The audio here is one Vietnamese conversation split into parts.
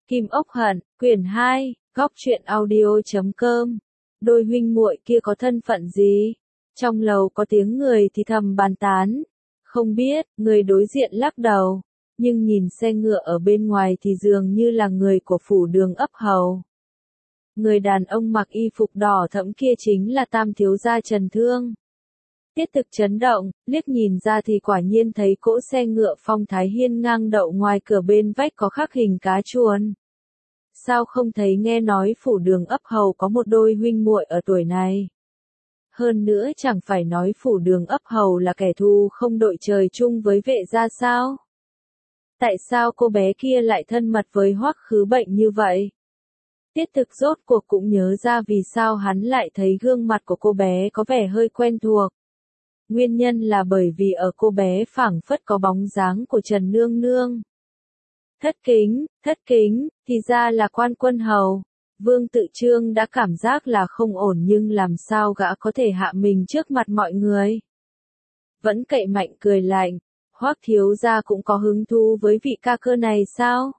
Kim Ốc Hận, quyển 2, góc truyện audio.com. Đôi huynh muội kia có thân phận gì? Trong lầu có tiếng người thì thầm bàn tán. Không biết, người đối diện lắc đầu. Nhưng nhìn xe ngựa ở bên ngoài thì dường như là người của phủ Đường Ấp Hầu. Người đàn ông mặc y phục đỏ thẫm kia chính là Tam thiếu gia Trần Thương. Tiết Thực chấn động, liếc nhìn ra thì quả nhiên thấy cỗ xe ngựa phong thái hiên ngang đậu ngoài cửa, bên vách có khắc hình cá chuồn. Sao không thấy nghe nói phủ Đường Ấp Hầu có một đôi huynh muội ở tuổi này? Hơn nữa chẳng phải nói phủ Đường Ấp Hầu là kẻ thù không đội trời chung với Vệ gia sao? Tại sao cô bé kia lại thân mật với Hoắc Khứ Bệnh như vậy? Tiết Thực rốt cuộc cũng nhớ ra vì sao hắn lại thấy gương mặt của cô bé có vẻ hơi quen thuộc. Nguyên nhân là bởi vì ở cô bé phảng phất có bóng dáng của Trần Nương Nương. Thất kính, thì ra là Quan Quân Hầu. Vương Tự Trương đã cảm giác là không ổn, nhưng làm sao gã có thể hạ mình trước mặt mọi người. Vẫn cậy mạnh cười lạnh, Hoắc thiếu gia cũng có hứng thú với vị ca cơ này sao?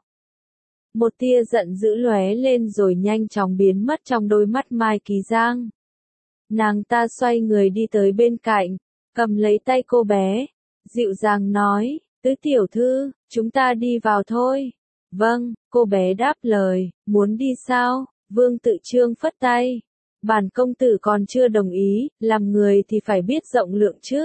Một tia giận dữ lóe lên rồi nhanh chóng biến mất trong đôi mắt Mai Kỳ Giang. Nàng ta xoay người đi tới bên cạnh, cầm lấy tay cô bé, dịu dàng nói, Tứ tiểu thư, chúng ta đi vào thôi. Vâng, cô bé đáp lời, muốn đi sao? Vương Tự Trương phất tay. Bản công tử còn chưa đồng ý, làm người thì phải biết rộng lượng chứ.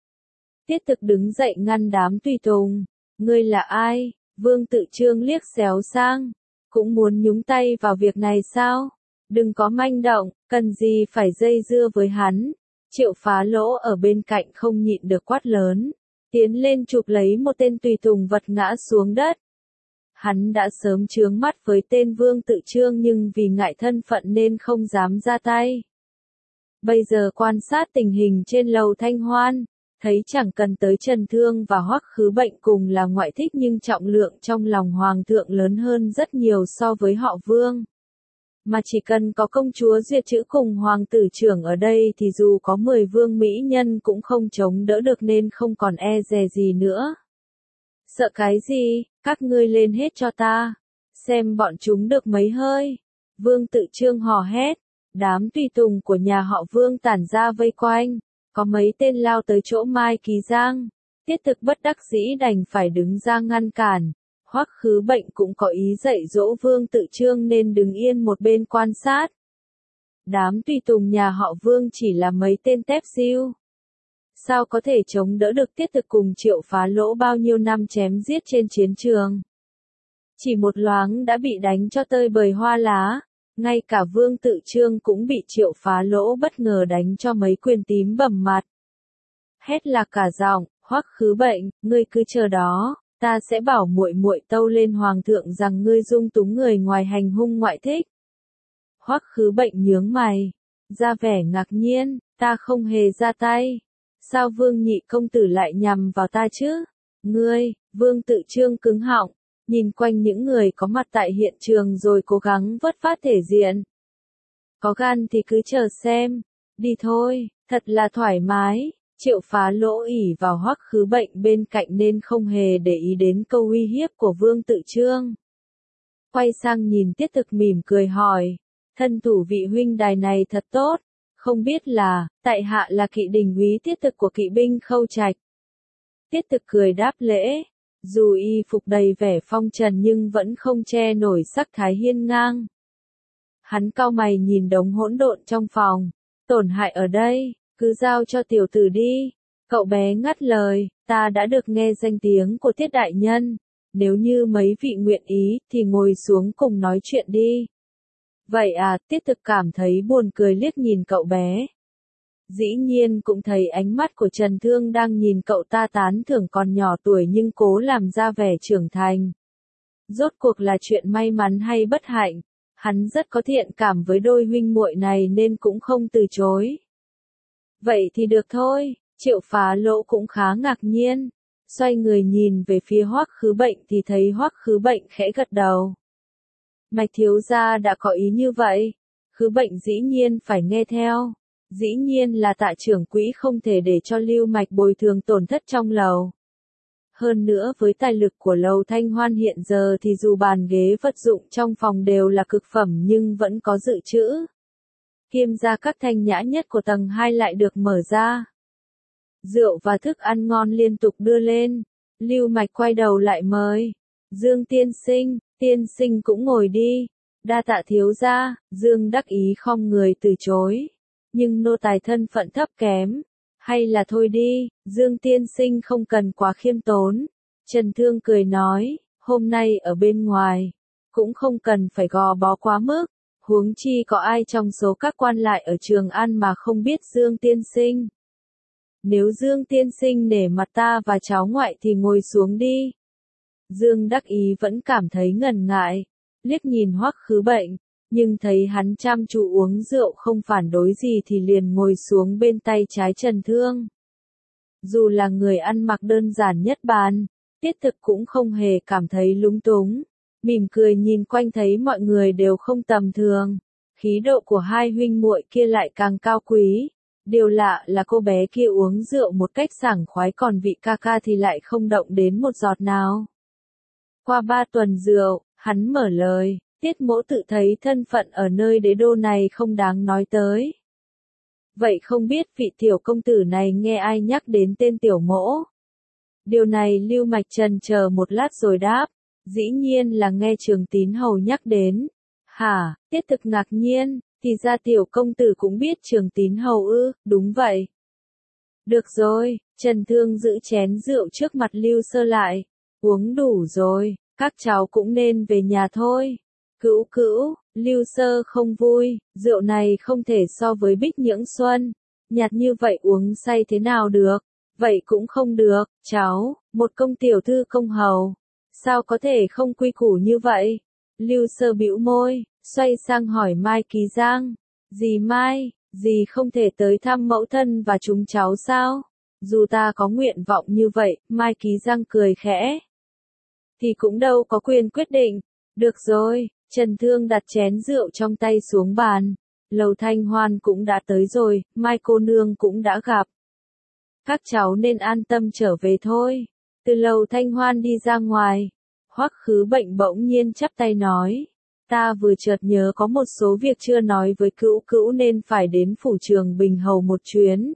Tiết Thực đứng dậy ngăn đám tùy tùng. Ngươi là ai? Vương Tự Trương liếc xéo sang. Cũng muốn nhúng tay vào việc này sao? Đừng có manh động, cần gì phải dây dưa với hắn. Triệu Phá Lỗ ở bên cạnh không nhịn được quát lớn. Tiến lên chụp lấy một tên tùy tùng vật ngã xuống đất. Hắn đã sớm chướng mắt với tên Vương Tự Trương nhưng vì ngại thân phận nên không dám ra tay. Bây giờ quan sát tình hình trên lầu Thanh Hoan, thấy chẳng cần tới Trần Thương và Hoắc Khứ Bệnh cùng là ngoại thích nhưng trọng lượng trong lòng Hoàng thượng lớn hơn rất nhiều so với họ Vương. Mà chỉ cần có công chúa Duyệt Chữ cùng Hoàng tử trưởng ở đây thì dù có 10 vương mỹ nhân cũng không chống đỡ được nên không còn e dè gì nữa. Sợ cái gì, các ngươi lên hết cho ta, xem bọn chúng được mấy hơi. Vương Tự Trương hò hét, đám tùy tùng của nhà họ Vương tản ra vây quanh, có mấy tên lao tới chỗ Mai Kỳ Giang. Tiết Thực bất đắc dĩ đành phải đứng ra ngăn cản. Hoắc Khứ Bệnh cũng có ý dạy dỗ Vương Tự Trương nên đứng yên một bên quan sát. Đám tùy tùng nhà họ Vương chỉ là mấy tên tép diêu. Sao có thể chống đỡ được Tiết Thực cùng Triệu Phá Lỗ bao nhiêu năm chém giết trên chiến trường. Chỉ một loáng đã bị đánh cho tơi bời hoa lá. Ngay cả Vương Tự Trương cũng bị Triệu Phá Lỗ bất ngờ đánh cho mấy quyền tím bầm mặt. Hét lạc cả giọng, Hoắc Khứ Bệnh, ngươi cứ chờ đó. Ta sẽ bảo muội muội tâu lên hoàng thượng rằng ngươi dung túng người ngoài hành hung ngoại thích. Hoắc Khứ Bệnh nhướng mày, ra vẻ ngạc nhiên, ta không hề ra tay. Sao Vương nhị công tử lại nhằm vào ta chứ? Ngươi, Vương Tự Trương cứng họng, nhìn quanh những người có mặt tại hiện trường rồi cố gắng vớt phát thể diện. Có gan thì cứ chờ xem, đi thôi, thật là thoải mái. Triệu Phá Lỗ ỷ vào Hoắc Khứ Bệnh bên cạnh nên không hề để ý đến câu uy hiếp của Vương Tự Trương. Quay sang nhìn Tiết Thực mỉm cười hỏi, thân thủ vị huynh đài này thật tốt, không biết là, tại hạ là kỵ đình úy Tiết Thực của kỵ binh Khâu Trạch. Tiết Thực cười đáp lễ, dù y phục đầy vẻ phong trần nhưng vẫn không che nổi sắc thái hiên ngang. Hắn cau mày nhìn đống hỗn độn trong phòng, tổn hại ở đây. Cứ giao cho tiểu tử đi. Cậu bé ngắt lời, ta đã được nghe danh tiếng của Tiết đại nhân. Nếu như mấy vị nguyện ý thì ngồi xuống cùng nói chuyện đi. Vậy à, Tiết Thực cảm thấy buồn cười liếc nhìn cậu bé. Dĩ nhiên cũng thấy ánh mắt của Trần Thương đang nhìn cậu ta tán thưởng còn nhỏ tuổi nhưng cố làm ra vẻ trưởng thành. Rốt cuộc là chuyện may mắn hay bất hạnh, hắn rất có thiện cảm với đôi huynh muội này nên cũng không từ chối. Vậy thì được thôi, Triệu Phá Lỗ cũng khá ngạc nhiên. Xoay người nhìn về phía Hoắc Khứ Bệnh thì thấy Hoắc Khứ Bệnh khẽ gật đầu. Mạch thiếu gia đã có ý như vậy. Khứ Bệnh dĩ nhiên phải nghe theo. Dĩ nhiên là Tạ trưởng quỹ không thể để cho Lưu Mạch bồi thường tổn thất trong lầu. Hơn nữa với tài lực của Lầu Thanh Hoan hiện giờ thì dù bàn ghế vật dụng trong phòng đều là cực phẩm nhưng vẫn có dự trữ. Kiêm gia các thanh nhã nhất của tầng 2 lại được mở ra. Rượu và thức ăn ngon liên tục đưa lên. Lưu Mạch quay đầu lại mời. Dương tiên sinh cũng ngồi đi. Đa tạ thiếu gia, Dương đắc ý khom người từ chối. Nhưng nô tài thân phận thấp kém. Hay là thôi đi, Dương tiên sinh không cần quá khiêm tốn. Trần Thương cười nói, hôm nay ở bên ngoài, cũng không cần phải gò bó quá mức. Huống chi có ai trong số các quan lại ở Trường An mà không biết Dương tiên sinh. Nếu Dương tiên sinh nể mặt ta và cháu ngoại thì ngồi xuống đi. Dương đắc ý vẫn cảm thấy ngần ngại, liếc nhìn Hoắc Khứ Bệnh, nhưng thấy hắn chăm chú uống rượu không phản đối gì thì liền ngồi xuống bên tay trái Trần Thương. Dù là người ăn mặc đơn giản nhất bàn, Tiết Thực cũng không hề cảm thấy lúng túng, mỉm cười nhìn quanh thấy mọi người đều không tầm thường, khí độ của hai huynh muội kia lại càng cao quý. Điều lạ là cô bé kia uống rượu một cách sảng khoái còn vị ca ca thì lại không động đến một giọt nào. Qua 3 tuần rượu, hắn mở lời, Tiết Mỗ tự thấy thân phận ở nơi đế đô này không đáng nói tới. Vậy không biết vị tiểu công tử này nghe ai nhắc đến tên tiểu mỗ? Điều này Lưu Mạch chần chờ một lát rồi đáp, dĩ nhiên là nghe Trường Tín Hầu nhắc đến. Hả, Tiết Thực ngạc nhiên, thì ra tiểu công tử cũng biết Trường Tín Hầu ư, đúng vậy. Được rồi, Trần Thương giữ chén rượu trước mặt Lưu Sơ lại, uống đủ rồi, các cháu cũng nên về nhà thôi. Cữu, Lưu Sơ không vui, rượu này không thể so với Bích Nhưỡng Xuân, nhạt như vậy uống say thế nào được, vậy cũng không được, cháu, một công tiểu thư công hầu, sao có thể không quy củ như vậy? Lưu Sơ bĩu môi, xoay sang hỏi Mai Ký Giang, dì Mai, dì không thể tới thăm mẫu thân và chúng cháu sao? Dù ta có nguyện vọng như vậy, Mai Ký Giang cười khẽ, thì cũng đâu có quyền quyết định. Được rồi, Trần Thương đặt chén rượu trong tay xuống bàn. Lầu Thanh Hoan cũng đã tới rồi, Mai cô nương cũng đã gặp. Các cháu nên an tâm trở về thôi. Từ Lầu Thanh Hoan đi ra ngoài, Hoắc Khứ Bệnh bỗng nhiên chắp tay nói, ta vừa chợt nhớ có một số việc chưa nói với Cữu nên phải đến phủ Trường Bình Hầu một chuyến.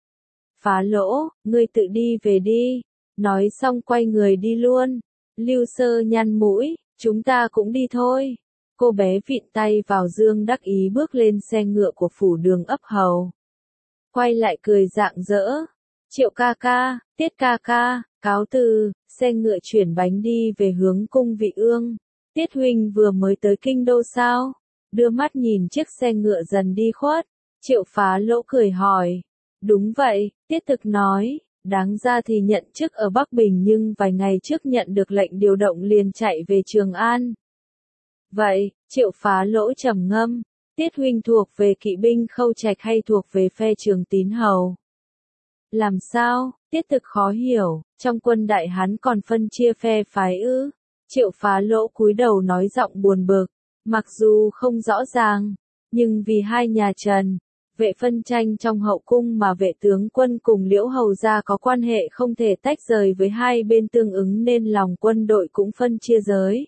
Phá Lỗ, ngươi tự đi về đi. Nói xong quay người đi luôn. Lưu Sơ nhăn mũi, chúng ta cũng đi thôi. Cô bé vịn tay vào Dương đắc ý bước lên xe ngựa của phủ Đường ấp hầu. Quay lại cười rạng rỡ. Triệu ca ca, Tiết ca ca, cáo từ, xe ngựa chuyển bánh đi về hướng cung Vị Ương. Tiết huynh vừa mới tới kinh đô sao? Đưa mắt nhìn chiếc xe ngựa dần đi khuất. Triệu Phá Lỗ cười hỏi. Đúng vậy, Tiết Thực nói. Đáng ra thì nhận chức ở Bắc Bình nhưng vài ngày trước nhận được lệnh điều động liền chạy về Trường An. Vậy, Triệu Phá Lỗ trầm ngâm, Tiết huynh thuộc về kỵ binh Khâu Trạch hay thuộc về phe Trường Tín Hầu? Làm sao? Tiết Thực khó hiểu, trong quân Đại Hán còn phân chia phe phái ư? Triệu Phá Lỗ cúi đầu nói giọng buồn bực, mặc dù không rõ ràng, nhưng vì hai nhà Trần, Vệ phân tranh trong hậu cung mà Vệ tướng quân cùng Liễu hầu gia có quan hệ không thể tách rời với hai bên tương ứng nên lòng quân đội cũng phân chia giới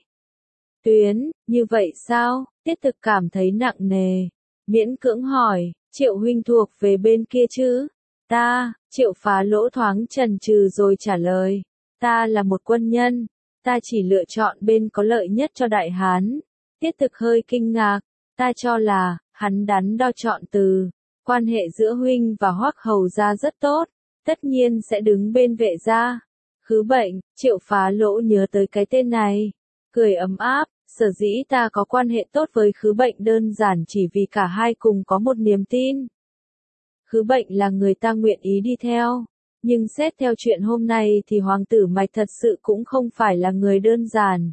tuyến, như vậy sao? Tiết Thực cảm thấy nặng nề, miễn cưỡng hỏi, Triệu huynh thuộc về bên kia chứ? Ta, Triệu Phá Lỗ thoáng chần chừ rồi trả lời, ta là một quân nhân, ta chỉ lựa chọn bên có lợi nhất cho Đại Hán. Tiết Thực hơi kinh ngạc, ta cho là, hắn đắn đo chọn từ, quan hệ giữa huynh và Hoắc hầu gia rất tốt, tất nhiên sẽ đứng bên Vệ gia. Khứ Bệnh, Triệu Phá Lỗ nhớ tới cái tên này, cười ấm áp, sở dĩ ta có quan hệ tốt với Khứ Bệnh đơn giản chỉ vì cả hai cùng có một niềm tin. Khứ Bệnh là người ta nguyện ý đi theo, nhưng xét theo chuyện hôm nay thì Hoàng tử Mạch thật sự cũng không phải là người đơn giản.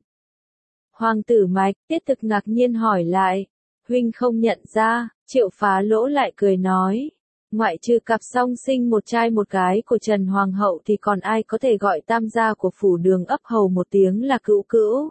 Hoàng tử Mạch, Tiết Thực ngạc nhiên hỏi lại, huynh không nhận ra? Triệu Phá Lỗ lại cười nói, ngoại trừ cặp song sinh một trai một gái của Trần Hoàng hậu thì còn ai có thể gọi tam gia của phủ Đường ấp hầu một tiếng là Cữu?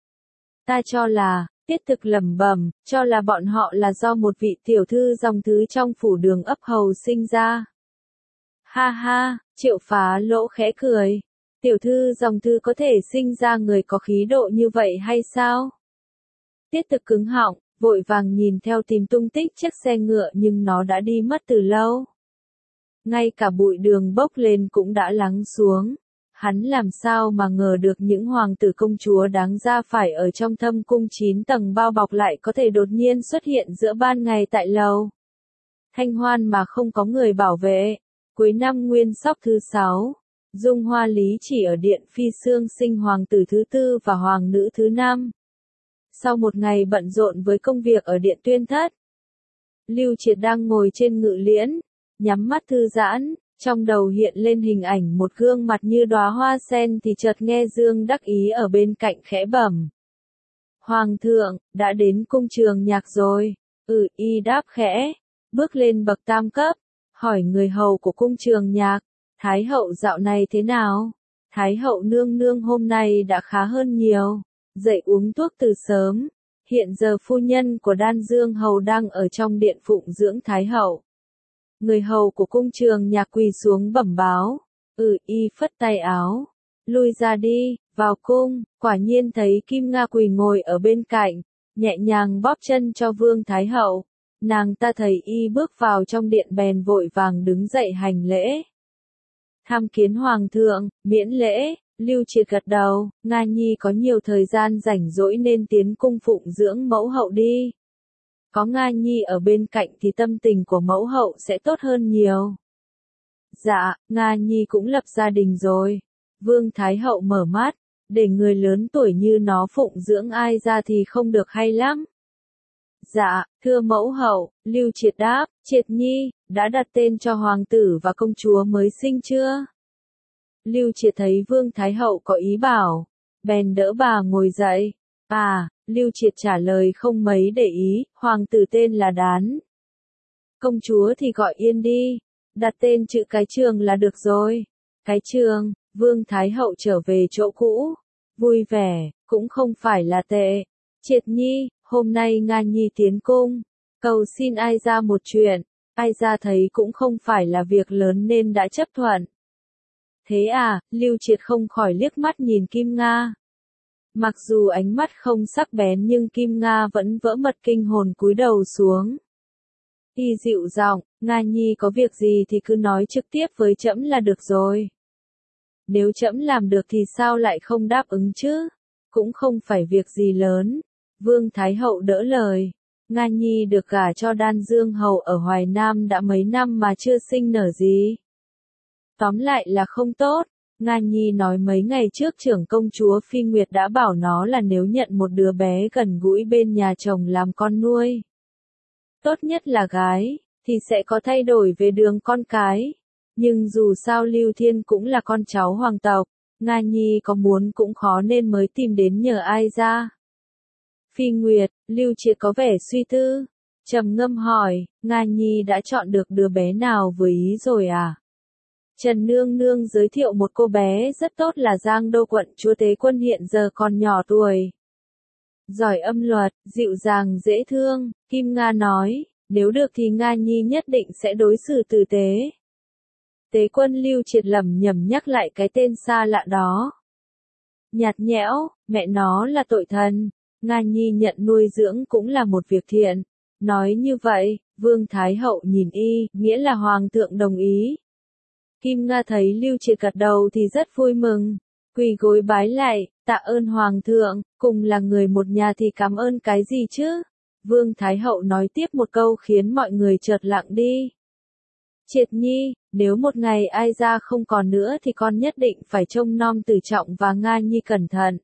Ta cho là, Tiết Thực lẩm bẩm, cho là bọn họ là do một vị tiểu thư dòng thứ trong phủ Đường ấp hầu sinh ra. Ha ha, Triệu Phá Lỗ khẽ cười. Tiểu thư dòng thư có thể sinh ra người có khí độ như vậy hay sao? Tiết Thực cứng họng, vội vàng nhìn theo tìm tung tích chiếc xe ngựa nhưng nó đã đi mất từ lâu. Ngay cả bụi đường bốc lên cũng đã lắng xuống. Hắn làm sao mà ngờ được những hoàng tử công chúa đáng ra phải ở trong thâm cung 9 tầng bao bọc lại có thể đột nhiên xuất hiện giữa ban ngày tại lầu Thanh Hoan mà không có người bảo vệ. Cuối năm Nguyên Sóc thứ 6, Dung Hoa Lý chỉ ở điện Phi Xương sinh hoàng tử thứ 4 và hoàng nữ thứ 5. Sau một ngày bận rộn với công việc ở điện Tuyên Thất, Lưu Triệt đang ngồi trên ngự liễn, nhắm mắt thư giãn, trong đầu hiện lên hình ảnh một gương mặt như đóa hoa sen thì chợt nghe Dương Đắc Ý ở bên cạnh khẽ bẩm. Hoàng thượng, đã đến cung trường nhạc rồi. Y đáp khẽ, bước lên bậc tam cấp, hỏi người hầu của cung trường nhạc, Thái hậu dạo này thế nào? Thái hậu nương nương hôm nay đã khá hơn nhiều, dậy uống thuốc từ sớm. Hiện giờ phu nhân của Đan Dương hầu đang ở trong điện phụng dưỡng Thái hậu. Người hầu của cung trường nhạc quỳ xuống bẩm báo. Y phất tay áo, lui ra đi, vào cung, quả nhiên thấy Kim Nga quỳ ngồi ở bên cạnh, nhẹ nhàng bóp chân cho Vương Thái hậu. Nàng ta thấy y bước vào trong điện bèn vội vàng đứng dậy hành lễ. Tham kiến hoàng thượng, miễn lễ. Lưu Triệt gật đầu, Nga Nhi có nhiều thời gian rảnh rỗi nên tiến cung phụng dưỡng mẫu hậu đi. Có Nga Nhi ở bên cạnh thì tâm tình của mẫu hậu sẽ tốt hơn nhiều. Dạ, Nga Nhi cũng lập gia đình rồi. Vương Thái hậu mở mắt, để người lớn tuổi như nó phụng dưỡng ai ra thì không được hay lắm. Dạ, thưa mẫu hậu, Lưu Triệt đáp, Triệt Nhi, đã đặt tên cho hoàng tử và công chúa mới sinh chưa? Lưu Triệt thấy Vương Thái hậu có ý bảo, bèn đỡ bà ngồi dậy. Lưu Triệt trả lời không mấy để ý, hoàng tử tên là Đán. Công chúa thì gọi Yên đi, đặt tên chữ cái Trường là được rồi. Cái Trường, Vương Thái hậu trở về chỗ cũ, vui vẻ, cũng không phải là tệ. Triệt Nhi, hôm nay Nga Nhi tiến cung, cầu xin ai ra một chuyện, ai ra thấy cũng không phải là việc lớn nên đã chấp thuận. Thế Lưu Triệt không khỏi liếc mắt nhìn Kim Nga. Mặc dù ánh mắt không sắc bén nhưng Kim Nga vẫn vỡ mật kinh hồn cúi đầu xuống. Y dịu giọng, Nga Nhi có việc gì thì cứ nói trực tiếp với trẫm là được rồi. Nếu trẫm làm được thì sao lại không đáp ứng chứ? Cũng không phải việc gì lớn. Vương Thái hậu đỡ lời. Nga Nhi được gả cho Đan Dương hầu ở Hoài Nam đã mấy năm mà chưa sinh nở gì. Tóm lại là không tốt. Nga Nhi nói mấy ngày trước trưởng công chúa Phi Nguyệt đã bảo nó là nếu nhận một đứa bé gần gũi bên nhà chồng làm con nuôi, tốt nhất là gái, thì sẽ có thay đổi về đường con cái. Nhưng dù sao Lưu Thiên cũng là con cháu hoàng tộc, Nga Nhi có muốn cũng khó nên mới tìm đến nhờ ai ra. Phi Nguyệt, Lưu Triệt có vẻ suy tư, trầm ngâm hỏi, Nga Nhi đã chọn được đứa bé nào vừa ý rồi à? Trần Nương Nương giới thiệu một cô bé rất tốt là Giang Đô quận chúa Tế Quân hiện giờ còn nhỏ tuổi. Giỏi âm luật, dịu dàng dễ thương, Kim Nga nói, nếu được thì Nga Nhi nhất định sẽ đối xử tử tế. Tế Quân Lưu Triệt lẩm nhẩm nhắc lại cái tên xa lạ đó. Nhạt nhẽo, mẹ nó là tội thần, Nga Nhi nhận nuôi dưỡng cũng là một việc thiện. Nói như vậy, Vương Thái hậu nhìn y, nghĩa là hoàng thượng đồng ý. Kim Nga thấy Lưu Triệt gật đầu thì rất vui mừng, quỳ gối bái lạy, tạ ơn hoàng thượng, cùng là người một nhà thì cảm ơn cái gì chứ? Vương Thái hậu nói tiếp một câu khiến mọi người chợt lặng đi. Triệt Nhi, nếu một ngày ai ra không còn nữa thì con nhất định phải trông nom Tử Trọng và Nga Nhi cẩn thận.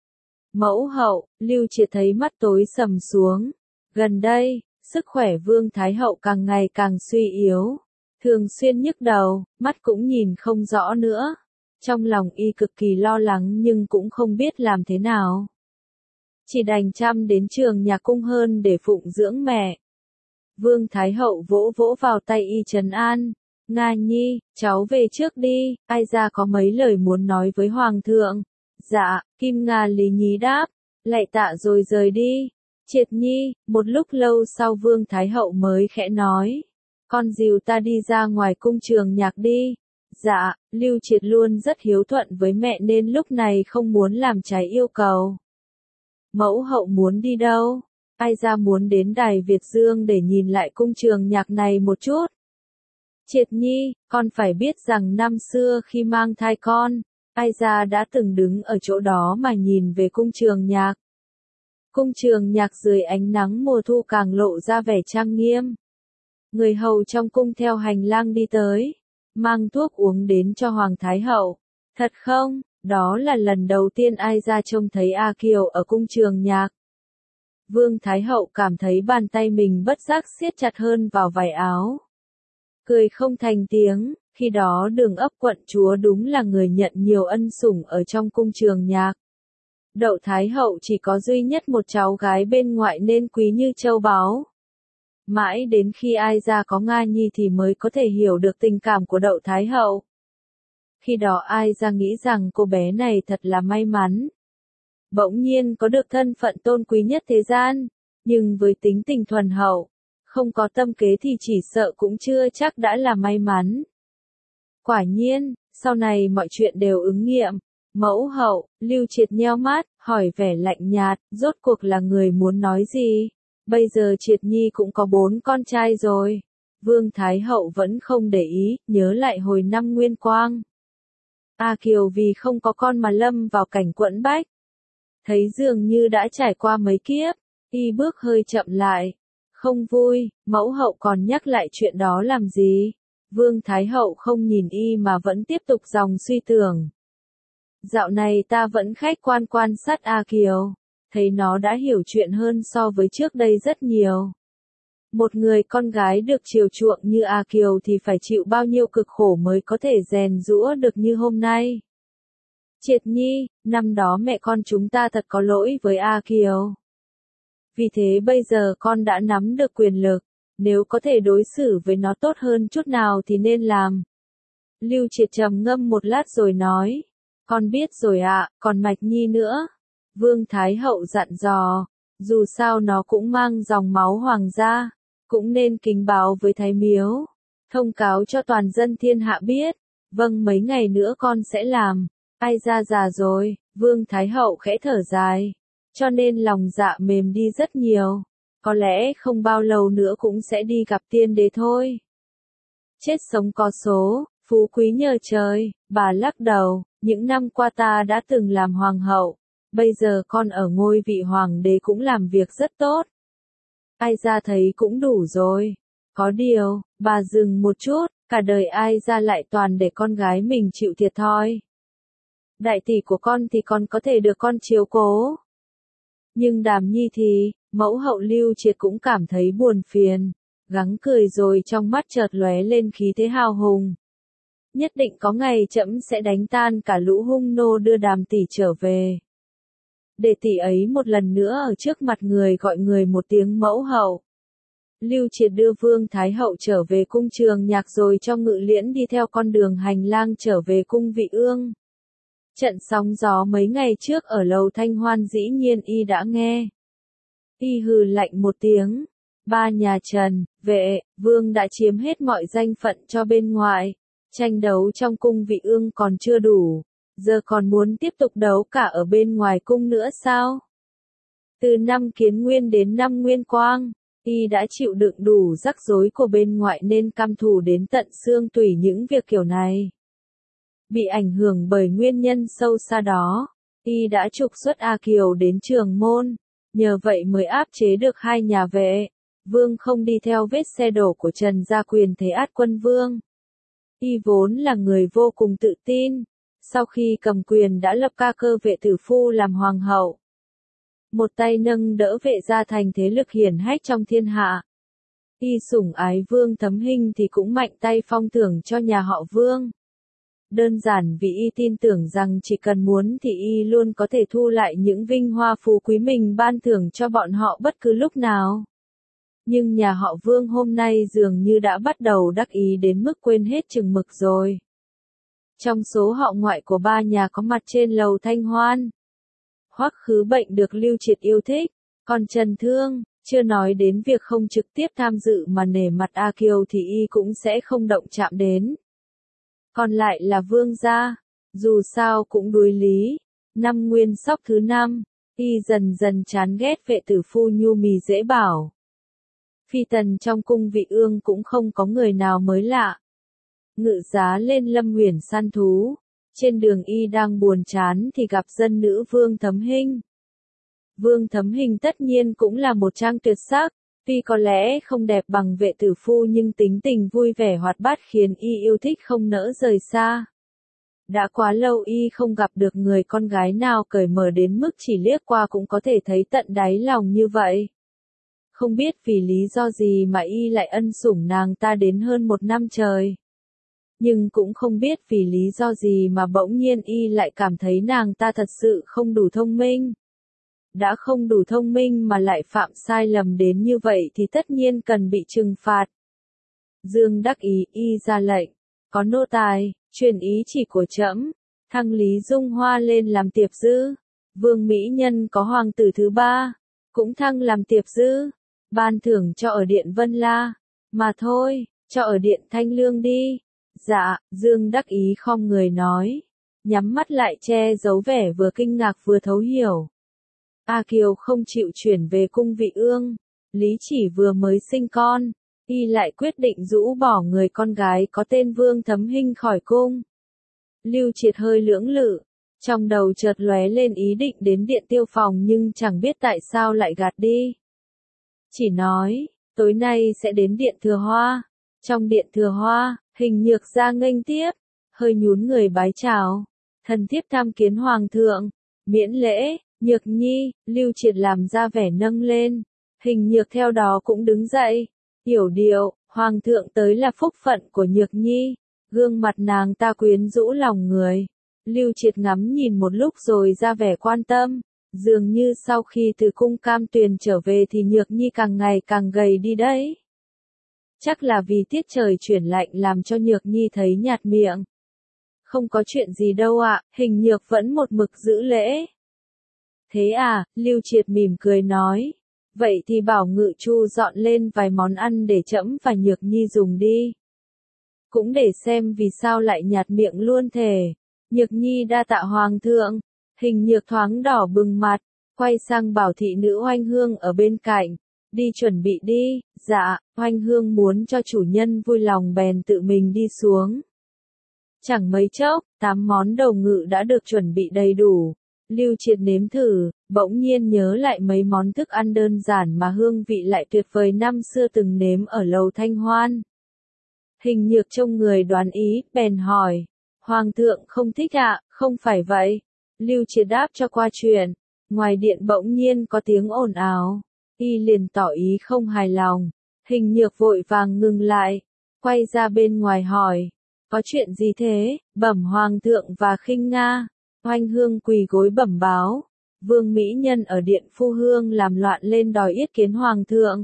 Mẫu hậu, Lưu Triệt thấy mắt tối sầm xuống. Gần đây, sức khỏe Vương Thái hậu càng ngày càng suy yếu. Thường xuyên nhức đầu, mắt cũng nhìn không rõ nữa. Trong lòng y cực kỳ lo lắng nhưng cũng không biết làm thế nào. Chỉ đành chăm đến trường nhà cung hơn để phụng dưỡng mẹ. Vương Thái hậu vỗ vỗ vào tay y trấn an. Nga Nhi, cháu về trước đi, ai ra có mấy lời muốn nói với hoàng thượng. Dạ, Kim Nga lý nhí đáp, lạy tạ rồi rời đi. Triệt Nhi, một lúc lâu sau Vương Thái hậu mới khẽ nói. Con dìu ta đi ra ngoài cung trường nhạc đi. Dạ, Lưu Triệt luôn rất hiếu thuận với mẹ nên lúc này không muốn làm trái yêu cầu. Mẫu hậu muốn đi đâu? Ai ra muốn đến Đài Việt Dương để nhìn lại cung trường nhạc này một chút. Triệt Nhi, con phải biết rằng năm xưa khi mang thai con, Ai ra đã từng đứng ở chỗ đó mà nhìn về cung trường nhạc. Cung trường nhạc dưới ánh nắng mùa thu càng lộ ra vẻ trang nghiêm. Người hầu trong cung theo hành lang đi tới, mang thuốc uống đến cho Hoàng Thái Hậu. Thật không? Đó là lần đầu tiên Ai ra trông thấy A Kiều ở cung trường nhạc. Vương Thái Hậu cảm thấy bàn tay mình bất giác siết chặt hơn vào vải áo. Cười không thành tiếng, khi đó Đường Ấp quận chúa đúng là người nhận nhiều ân sủng ở trong cung trường nhạc. Đậu Thái Hậu chỉ có duy nhất một cháu gái bên ngoại nên quý như châu báu. Mãi đến khi Ai ra có Nga Nhi thì mới có thể hiểu được tình cảm của Đậu Thái Hậu. Khi đó Ai ra nghĩ rằng cô bé này thật là may mắn. Bỗng nhiên có được thân phận tôn quý nhất thế gian, nhưng với tính tình thuần hậu, không có tâm kế thì chỉ sợ cũng chưa chắc đã là may mắn. Quả nhiên, sau này mọi chuyện đều ứng nghiệm. Mẫu hậu, Lưu Triệt nheo mắt, hỏi vẻ lạnh nhạt, rốt cuộc là người muốn nói gì? Bây giờ Triệt Nhi cũng có 4 con trai rồi. Vương Thái Hậu vẫn không để ý, nhớ lại hồi năm Nguyên Quang. A Kiều vì không có con mà lâm vào cảnh quẫn bách. Thấy dường như đã trải qua mấy kiếp, y bước hơi chậm lại. Không vui, mẫu hậu còn nhắc lại chuyện đó làm gì? Vương Thái Hậu không nhìn y mà vẫn tiếp tục dòng suy tưởng. Dạo này ta vẫn khách quan quan sát A Kiều, thấy nó đã hiểu chuyện hơn so với trước đây rất nhiều. Một người con gái được chiều chuộng như A Kiều thì phải chịu bao nhiêu cực khổ mới có thể rèn giũa được như hôm nay. Triệt Nhi, năm đó mẹ con chúng ta thật có lỗi với A Kiều. Vì thế bây giờ con đã nắm được quyền lực, nếu có thể đối xử với nó tốt hơn chút nào thì nên làm. Lưu Triệt trầm ngâm một lát rồi nói, con biết rồi ạ, còn Mạch Nhi nữa. Vương Thái Hậu dặn dò, dù sao nó cũng mang dòng máu hoàng gia, cũng nên kính báo với Thái Miếu, thông cáo cho toàn dân thiên hạ biết. Vâng, mấy ngày nữa con sẽ làm. Ai ra già rồi, Vương Thái Hậu khẽ thở dài, cho nên lòng dạ mềm đi rất nhiều. Có lẽ không bao lâu nữa cũng sẽ đi gặp tiên đế thôi. Chết sống có số, phú quý nhờ trời, bà lắc đầu, những năm qua ta đã từng làm hoàng hậu, bây giờ con ở ngôi vị hoàng đế cũng làm việc rất tốt. Ai ra thấy cũng đủ rồi. Có điều, bà dừng một chút, cả đời Ai ra lại toàn để con gái mình chịu thiệt thòi. Đại tỷ của con thì con có thể được con chiếu cố. Nhưng Đàm Nhi thì, mẫu hậu Lưu Triệt cũng cảm thấy buồn phiền, gắng cười rồi trong mắt chợt lóe lên khí thế hào hùng. Nhất định có ngày trẫm sẽ đánh tan cả lũ hung nô đưa Đàm tỷ trở về. Để tỷ ấy một lần nữa ở trước mặt người gọi người một tiếng mẫu hậu. Lưu Triệt đưa Vương Thái Hậu trở về cung trường nhạc rồi cho Ngự Liễn đi theo con đường hành lang trở về cung Vị Ương. Trận sóng gió mấy ngày trước ở lầu Thanh Hoan dĩ nhiên y đã nghe. Y hừ lạnh một tiếng. Ba nhà Trần, Vệ, Vương đã chiếm hết mọi danh phận cho bên ngoài. Tranh đấu trong cung Vị Ương còn chưa đủ. Giờ còn muốn tiếp tục đấu cả ở bên ngoài cung nữa sao? Từ năm Kiến Nguyên đến năm Nguyên Quang, y đã chịu đựng đủ rắc rối của bên ngoại nên căm thù đến tận xương tủy những việc kiểu này. Bị ảnh hưởng bởi nguyên nhân sâu xa đó, y đã trục xuất A Kiều đến Trường Môn, nhờ vậy mới áp chế được hai nhà Vệ. Vương không đi theo vết xe đổ của Trần Gia Quyền Thế Át Quân Vương. Y vốn là người vô cùng tự tin, sau khi cầm quyền đã lập Ca Cơ Vệ Tử Phu làm hoàng hậu. Một tay nâng đỡ Vệ gia thành thế lực hiển hách trong thiên hạ. Y sủng ái Vương Thấm Hinh thì cũng mạnh tay phong thưởng cho nhà họ Vương. Đơn giản vì y tin tưởng rằng chỉ cần muốn thì y luôn có thể thu lại những vinh hoa phú quý mình ban thưởng cho bọn họ bất cứ lúc nào. Nhưng nhà họ Vương hôm nay dường như đã bắt đầu đắc ý đến mức quên hết chừng mực rồi. Trong số họ ngoại của ba nhà có mặt trên lầu Thanh Hoan, Hoắc Khứ Bệnh được Lưu Triệt yêu thích, còn Trần Thương, chưa nói đến việc không trực tiếp tham dự mà nể mặt A Kiều thì y cũng sẽ không động chạm đến. còn lại là vương gia. Dù sao cũng đối lý. Năm nguyên sóc thứ 5, y dần dần chán ghét vệ tử phu nhu mì dễ bảo. Phi tần trong cung vị ương cũng không có người nào mới lạ. Ngự giá lên Lâm Uyển săn thú. Trên đường y đang buồn chán thì gặp dân nữ Vương Thấm Hinh. Vương Thấm Hinh tất nhiên cũng là một trang tuyệt sắc, tuy có lẽ không đẹp bằng vệ tử phu nhưng tính tình vui vẻ hoạt bát khiến y yêu thích không nỡ rời xa. Đã quá lâu y không gặp được người con gái nào cởi mở đến mức chỉ liếc qua cũng có thể thấy tận đáy lòng như vậy. Không biết vì lý do gì mà y lại ân sủng nàng ta đến hơn 1 năm trời. Nhưng cũng không biết vì lý do gì mà bỗng nhiên y lại cảm thấy nàng ta thật sự không đủ thông minh. Đã không đủ thông minh mà lại phạm sai lầm đến như vậy thì tất nhiên cần bị trừng phạt. Dương đắc ý y ra lệnh, có nô tài, truyền ý chỉ của trẫm, thăng Lý Dung Hoa lên làm tiệp dư. Vương Mỹ Nhân có hoàng tử thứ 3, cũng thăng làm tiệp dư, ban thưởng cho ở điện Vân La, mà thôi, cho ở điện Thanh Lương đi. Dạ, Dương đắc ý khom người nói, nhắm mắt lại che giấu vẻ vừa kinh ngạc vừa thấu hiểu. A Kiều không chịu chuyển về cung vị ương, Lý Chỉ vừa mới sinh con, y lại quyết định rũ bỏ người con gái có tên Vương Thấm Hinh khỏi cung. Lưu Triệt hơi lưỡng lự, trong đầu chợt lóe lên ý định đến điện Tiêu Phòng nhưng chẳng biết tại sao lại gạt đi. Chỉ nói, tối nay sẽ đến điện Thừa Hoa. Trong điện Thừa Hoa, Hình Nhược ra nghênh tiếp, hơi nhún người bái chào, thần thiếp tham kiến hoàng thượng, miễn lễ. Nhược Nhi, Lưu Triệt làm ra vẻ nâng lên, Hình Nhược theo đó cũng đứng dậy, hiểu điệu, hoàng thượng tới là phúc phận của Nhược Nhi, gương mặt nàng ta quyến rũ lòng người. Lưu Triệt ngắm nhìn một lúc rồi ra vẻ quan tâm, dường như sau khi từ cung Cam Tuyền trở về thì Nhược Nhi càng ngày càng gầy đi đấy. Chắc là vì tiết trời chuyển lạnh làm cho Nhược Nhi thấy nhạt miệng. Không có chuyện gì đâu ạ, Hình Nhược vẫn một mực giữ lễ. Thế à, Lưu Triệt mỉm cười nói. Vậy thì bảo Ngự Chu dọn lên vài món ăn để trẫm và Nhược Nhi dùng đi. Cũng để xem vì sao lại nhạt miệng luôn thề. Nhược Nhi đa tạ hoàng thượng. Hình Nhược thoáng đỏ bừng mặt, quay sang bảo thị nữ Oanh Hương ở bên cạnh. Đi chuẩn bị đi, dạ, Oanh Hương muốn cho chủ nhân vui lòng bèn tự mình đi xuống. Chẳng mấy chốc, 8 món đầu ngự đã được chuẩn bị đầy đủ. Lưu Triệt nếm thử, bỗng nhiên nhớ lại mấy món thức ăn đơn giản mà hương vị lại tuyệt vời năm xưa từng nếm ở lầu Thanh Hoan. Hình Nhược trông người đoán ý, bèn hỏi, hoàng thượng không thích ạ, không phải vậy. Lưu Triệt đáp cho qua chuyện, ngoài điện bỗng nhiên có tiếng ồn ào, y liền tỏ ý không hài lòng. Hình Nhược vội vàng ngừng lại, quay ra bên ngoài hỏi, có chuyện gì thế, bẩm hoàng thượng và khinh nga. Oanh Hương quỳ gối bẩm báo, Vương Mỹ Nhân ở điện Phu Hương làm loạn lên đòi yết kiến hoàng thượng.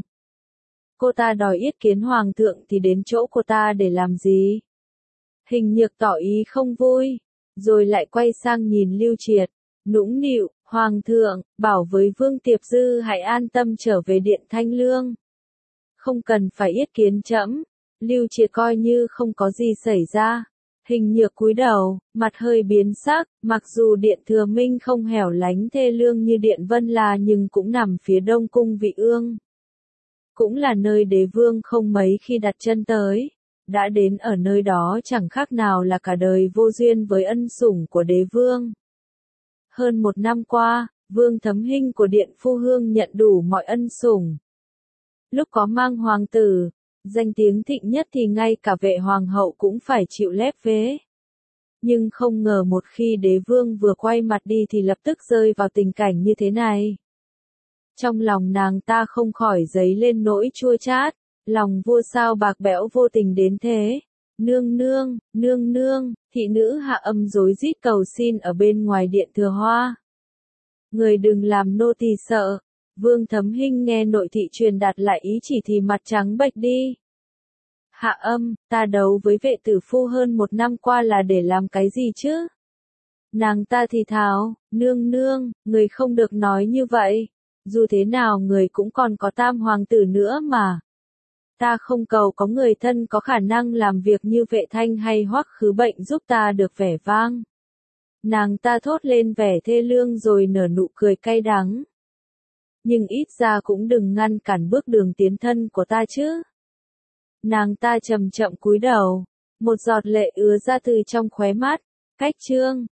Cô ta đòi yết kiến hoàng thượng thì đến chỗ cô ta để làm gì? Hình Nhược tỏ ý không vui, rồi lại quay sang nhìn Lưu Triệt, nũng nịu, hoàng thượng, bảo với Vương Tiệp Dư hãy an tâm trở về điện Thanh Lương. Không cần phải yết kiến trẫm. Lưu Triệt coi như không có gì xảy ra. Hình Nhược cúi đầu, mặt hơi biến sắc, mặc dù điện Thừa Minh không hẻo lánh thê lương như điện Vân La nhưng cũng nằm phía đông cung vị ương. Cũng là nơi đế vương không mấy khi đặt chân tới. Đã đến ở nơi đó chẳng khác nào là cả đời vô duyên với ân sủng của đế vương. Hơn 1 năm qua, Vương Thấm Hinh của điện Phu Hương nhận đủ mọi ân sủng. Lúc có mang hoàng tử, danh tiếng thịnh nhất thì ngay cả vệ hoàng hậu cũng phải chịu lép vế. Nhưng không ngờ một khi đế vương vừa quay mặt đi thì lập tức rơi vào tình cảnh như thế này. Trong lòng nàng ta không khỏi dấy lên nỗi chua chát, lòng vua sao bạc bẽo vô tình đến thế. Nương nương, nương nương, thị nữ Hạ Âm rối rít cầu xin ở bên ngoài điện Thừa Hoa. Người đừng làm nô tỳ sợ. Vương Thấm Hinh nghe nội thị truyền đạt lại ý chỉ thì mặt trắng bệch đi. Hạ Âm, ta đấu với vệ tử phu hơn 1 năm qua là để làm cái gì chứ? Nàng ta thì thào, nương nương, người không được nói như vậy. Dù thế nào người cũng còn có tam hoàng tử nữa mà. Ta không cầu có người thân có khả năng làm việc như Vệ Thanh hay Hoắc Khứ Bệnh giúp ta được vẻ vang. Nàng ta thốt lên vẻ thê lương rồi nở nụ cười cay đắng. Nhưng ít ra cũng đừng ngăn cản bước đường tiến thân của ta chứ. Nàng ta chậm chậm cúi đầu, một giọt lệ ứa ra từ trong khóe mắt. Cách chương